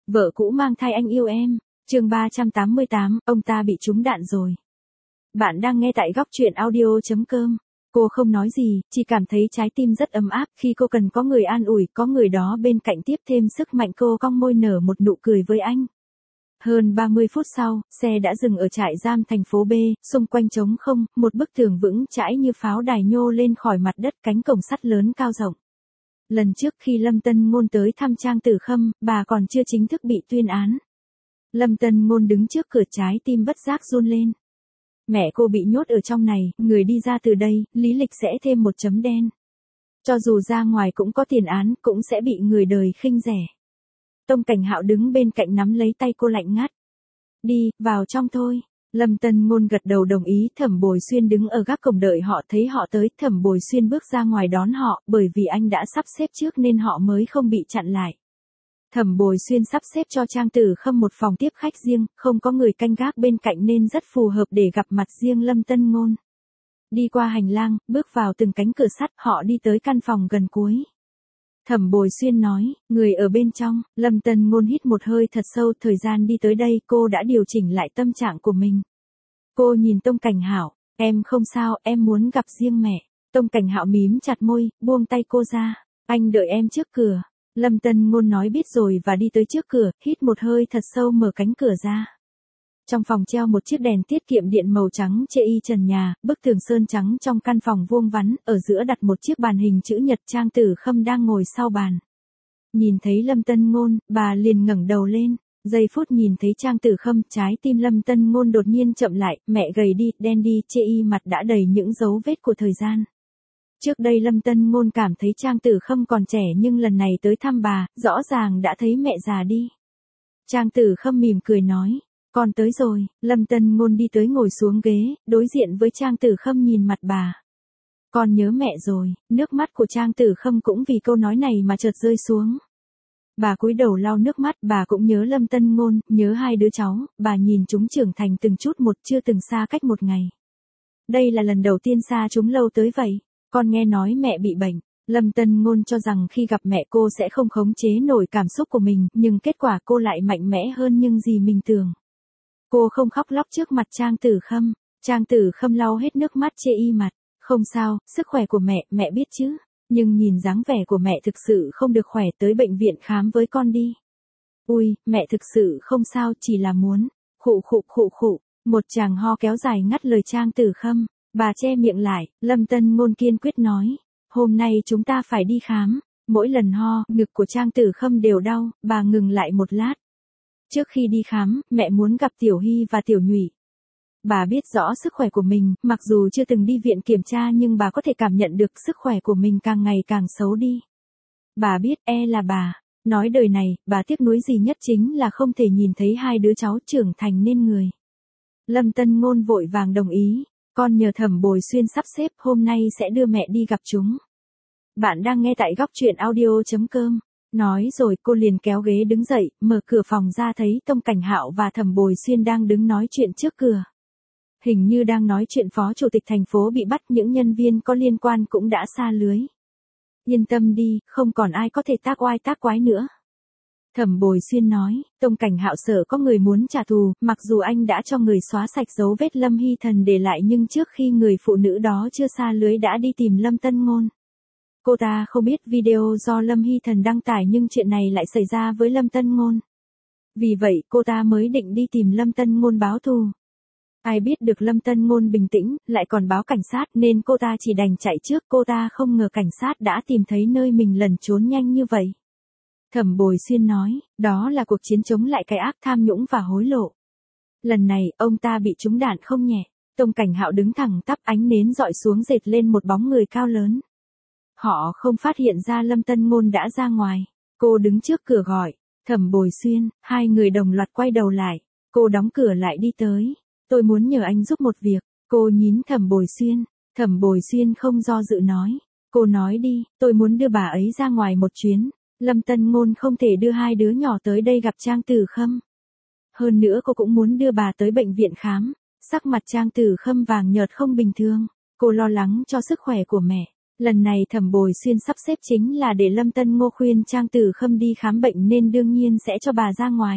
Vợ cũ mang thai anh yêu em. Chương 388, ông ta bị trúng đạn rồi. Bạn đang nghe tại góc truyện audio.com. Cô không nói gì, chỉ cảm thấy trái tim rất ấm áp khi cô cần có người an ủi, có người đó bên cạnh tiếp thêm sức mạnh. Cô cong môi nở một nụ cười với anh. Hơn 30 phút sau, xe đã dừng ở trại giam thành phố B, xung quanh trống không, một bức tường vững chãi như pháo đài nhô lên khỏi mặt đất, cánh cổng sắt lớn cao rộng. Lần trước khi Lâm Tân Ngôn tới thăm Trang Tử Khâm, bà còn chưa chính thức bị tuyên án. Lâm Tân Ngôn đứng trước cửa, trái tim bất giác run lên. Mẹ cô bị nhốt ở trong này, người đi ra từ đây, lý lịch sẽ thêm một chấm đen. Cho dù ra ngoài cũng có tiền án, cũng sẽ bị người đời khinh rẻ. Tông Cảnh Hạo đứng bên cạnh nắm lấy tay cô lạnh ngắt. Đi, vào trong thôi. Lâm Tân Ngôn gật đầu đồng ý. Thẩm Bồi Xuyên đứng ở gác cổng đợi họ, thấy họ tới, Thẩm Bồi Xuyên bước ra ngoài đón họ, bởi vì anh đã sắp xếp trước nên họ mới không bị chặn lại. Thẩm Bồi Xuyên sắp xếp cho Trang Tử Khâm một phòng tiếp khách riêng, không có người canh gác bên cạnh nên rất phù hợp để gặp mặt riêng Lâm Tân Ngôn. Đi qua hành lang, bước vào từng cánh cửa sắt, họ đi tới căn phòng gần cuối. Thẩm Bồi Xuyên nói, người ở bên trong. Lâm Tân Ngôn hít một hơi thật sâu. Thời gian đi tới đây, cô đã điều chỉnh lại tâm trạng của mình. Cô nhìn Tông Cảnh Hạo, em không sao, em muốn gặp riêng mẹ. Tông Cảnh Hạo mím chặt môi, buông tay cô ra. Anh đợi em trước cửa. Lâm Tân Ngôn nói biết rồi và đi tới trước cửa, hít một hơi thật sâu, mở cánh cửa ra. Trong phòng treo một chiếc đèn tiết kiệm điện màu trắng chê y trần nhà, bức tường sơn trắng trong căn phòng vuông vắn, ở giữa đặt một chiếc bàn hình chữ nhật. Trang Tử Khâm đang ngồi sau bàn. Nhìn thấy Lâm Tân Ngôn, bà liền ngẩng đầu lên. Giây phút nhìn thấy Trang Tử Khâm, trái tim Lâm Tân Ngôn đột nhiên chậm lại. Mẹ gầy đi, đen đi, chê y mặt đã đầy những dấu vết của thời gian. Trước đây Lâm Tân Ngôn cảm thấy Trang Tử Khâm còn trẻ, nhưng lần này tới thăm bà, rõ ràng đã thấy mẹ già đi. Trang Tử Khâm mỉm cười nói, con tới rồi. Lâm Tân Ngôn đi tới ngồi xuống ghế, đối diện với Trang Tử Khâm, nhìn mặt bà. Con nhớ mẹ rồi. Nước mắt của Trang Tử Khâm cũng vì câu nói này mà chợt rơi xuống. Bà cúi đầu lau nước mắt. Bà cũng nhớ Lâm Tân Ngôn, nhớ hai đứa cháu. Bà nhìn chúng trưởng thành từng chút một, chưa từng xa cách một ngày. Đây là lần đầu tiên xa chúng lâu tới vậy. Con nghe nói mẹ bị bệnh. Lâm Tân Ngôn cho rằng khi gặp mẹ cô sẽ không khống chế nổi cảm xúc của mình, nhưng kết quả cô lại mạnh mẽ hơn những gì mình tưởng. Cô không khóc lóc trước mặt Trang Tử Khâm. Trang Tử Khâm lau hết nước mắt chê y mặt. Không sao, sức khỏe của mẹ biết chứ. Nhưng nhìn dáng vẻ của mẹ thực sự không được khỏe, tới bệnh viện khám với con đi. Ui, mẹ thực sự không sao, chỉ là muốn. Khụ khụ khụ khụ. Một tràng ho kéo dài ngắt lời Trang Tử Khâm. Bà che miệng lại. Lâm Tân Ngôn kiên quyết nói. Hôm nay chúng ta phải đi khám. Mỗi lần ho, ngực của Trang Tử Khâm đều đau. Bà ngừng lại một lát. Trước khi đi khám, mẹ muốn gặp Tiểu Hy và Tiểu Nhụy. Bà biết rõ sức khỏe của mình, mặc dù chưa từng đi viện kiểm tra nhưng bà có thể cảm nhận được sức khỏe của mình càng ngày càng xấu đi. Bà biết là bà. Nói đời này, bà tiếc nuối gì nhất chính là không thể nhìn thấy hai đứa cháu trưởng thành nên người. Lâm Tân Ngôn vội vàng đồng ý. Con nhờ Thẩm Bồi Xuyên sắp xếp, hôm nay sẽ đưa mẹ đi gặp chúng. Bạn đang nghe tại góc truyện audio.com. Nói rồi cô liền kéo ghế đứng dậy, mở cửa phòng ra thấy Tông Cảnh Hạo và Thẩm Bồi Xuyên đang đứng nói chuyện trước cửa. Hình như đang nói chuyện phó chủ tịch thành phố bị bắt, những nhân viên có liên quan cũng đã sa lưới. Yên tâm đi, không còn ai có thể tác oai tác quái nữa. Thẩm Bồi Xuyên nói, Tông Cảnh Hạo sợ có người muốn trả thù, mặc dù anh đã cho người xóa sạch dấu vết Lâm Hy Thần để lại nhưng trước khi người phụ nữ đó chưa sa lưới đã đi tìm Lâm Tân Ngôn. Cô ta không biết video do Lâm Hy Thần đăng tải nhưng chuyện này lại xảy ra với Lâm Tân Ngôn. Vì vậy cô ta mới định đi tìm Lâm Tân Ngôn báo thù. Ai biết được Lâm Tân Ngôn bình tĩnh, lại còn báo cảnh sát nên cô ta chỉ đành chạy trước. Cô ta không ngờ cảnh sát đã tìm thấy nơi mình lẩn trốn nhanh như vậy. Thẩm Bồi Xuyên nói, đó là cuộc chiến chống lại cái ác tham nhũng và hối lộ. Lần này, ông ta bị trúng đạn không nhẹ. Tông Cảnh Hạo đứng thẳng tắp, ánh nến dọi xuống dệt lên một bóng người cao lớn. Họ không phát hiện ra Lâm Tân Ngôn đã ra ngoài. Cô đứng trước cửa gọi, Thẩm Bồi Xuyên, hai người đồng loạt quay đầu lại. Cô đóng cửa lại đi tới. Tôi muốn nhờ anh giúp một việc. Cô nhín Thẩm Bồi Xuyên. Thẩm Bồi Xuyên không do dự nói. Cô nói đi, tôi muốn đưa bà ấy ra ngoài một chuyến. Lâm Tân Ngôn không thể đưa hai đứa nhỏ tới đây gặp Trang Tử Khâm. Hơn nữa cô cũng muốn đưa bà tới bệnh viện khám. Sắc mặt Trang Tử Khâm vàng nhợt không bình thường. Cô lo lắng cho sức khỏe của mẹ. Lần này Thẩm Bồi Xuyên sắp xếp chính là để Lâm Tân Ngô khuyên Trang Tử Khâm đi khám bệnh nên đương nhiên sẽ cho bà ra ngoài.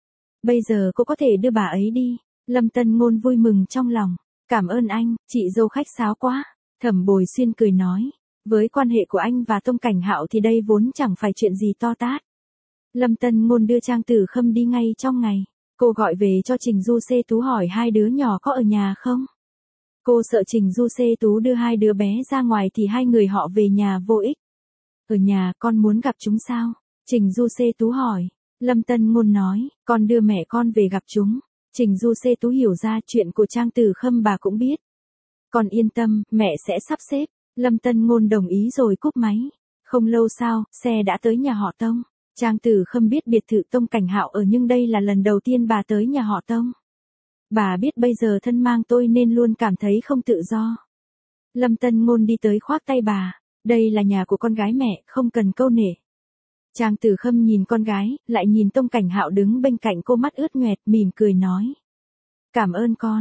Bây giờ cô có thể đưa bà ấy đi. Lâm Tân Ngôn vui mừng trong lòng. Cảm ơn anh, chị dâu khách sáo quá. Thẩm Bồi Xuyên cười nói. Với quan hệ của anh và Tông Cảnh Hạo thì đây vốn chẳng phải chuyện gì to tát. Lâm Tân Ngôn đưa Trang Tử Khâm đi ngay trong ngày. Cô gọi về cho Trình Du Xê Tú hỏi hai đứa nhỏ có ở nhà không? Cô sợ Trình Du Xê Tú đưa hai đứa bé ra ngoài thì hai người họ về nhà vô ích. Ở nhà con muốn gặp chúng sao? Trình Du Xê Tú hỏi. Lâm Tân Ngôn nói, con đưa mẹ con về gặp chúng. Trình Du Xê Tú hiểu ra chuyện của Trang Tử Khâm bà cũng biết. Con yên tâm, mẹ sẽ sắp xếp. Lâm Tân Ngôn đồng ý rồi cúp máy. Không lâu sau, xe đã tới nhà họ Tông. Trang Tử Khâm biết biệt thự Tông Cảnh Hạo ở nhưng đây là lần đầu tiên bà tới nhà họ Tông. Bà biết bây giờ thân mang tôi nên luôn cảm thấy không tự do. Lâm Tân Ngôn đi tới khoác tay bà. Đây là nhà của con gái mẹ, không cần câu nể. Trang Tử Khâm nhìn con gái, lại nhìn Tông Cảnh Hạo đứng bên cạnh cô mắt ướt nhoẹt mỉm cười nói. Cảm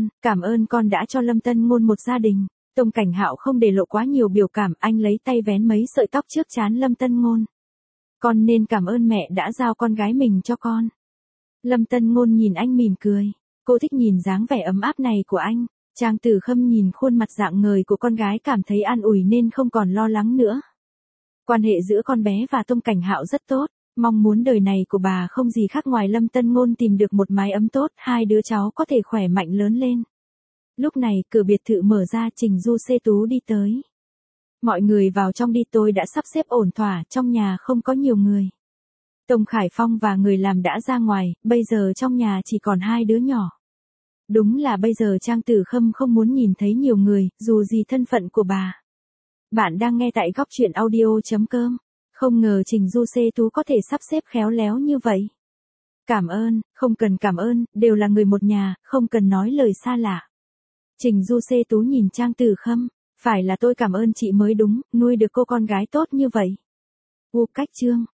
ơn con đã cho Lâm Tân Ngôn một gia đình. Tông Cảnh Hạo không để lộ quá nhiều biểu cảm, anh lấy tay vén mấy sợi tóc trước trán Lâm Tân Ngôn. Con nên cảm ơn mẹ đã giao con gái mình cho con. Lâm Tân Ngôn nhìn anh mỉm cười. Cô thích nhìn dáng vẻ ấm áp này của anh. Trang Tử Khâm nhìn khuôn mặt rạng ngời của con gái cảm thấy an ủi nên không còn lo lắng nữa. Quan hệ giữa con bé và Tông Cảnh Hạo rất tốt. Mong muốn đời này của bà không gì khác ngoài Lâm Tân Ngôn tìm được một mái ấm tốt, hai đứa cháu có thể khỏe mạnh lớn lên. Lúc này, cửa biệt thự mở ra, Trình Du Xê Tú đi tới. Mọi người vào trong đi, tôi đã sắp xếp ổn thỏa, trong nhà không có nhiều người. Tông Khải Phong và người làm đã ra ngoài, bây giờ trong nhà chỉ còn hai đứa nhỏ. Đúng là bây giờ Trang Tử Khâm không muốn nhìn thấy nhiều người, dù gì thân phận của bà. Bạn đang nghe tại góc truyện audio.com. Không ngờ Trình Du Xê Tú có thể sắp xếp khéo léo như vậy. Cảm ơn, không cần cảm ơn, đều là người một nhà, không cần nói lời xa lạ. Trình Du Xê Tú nhìn Trang Tử Khâm, phải là tôi cảm ơn chị mới đúng, nuôi được cô con gái tốt như vậy. Cách chương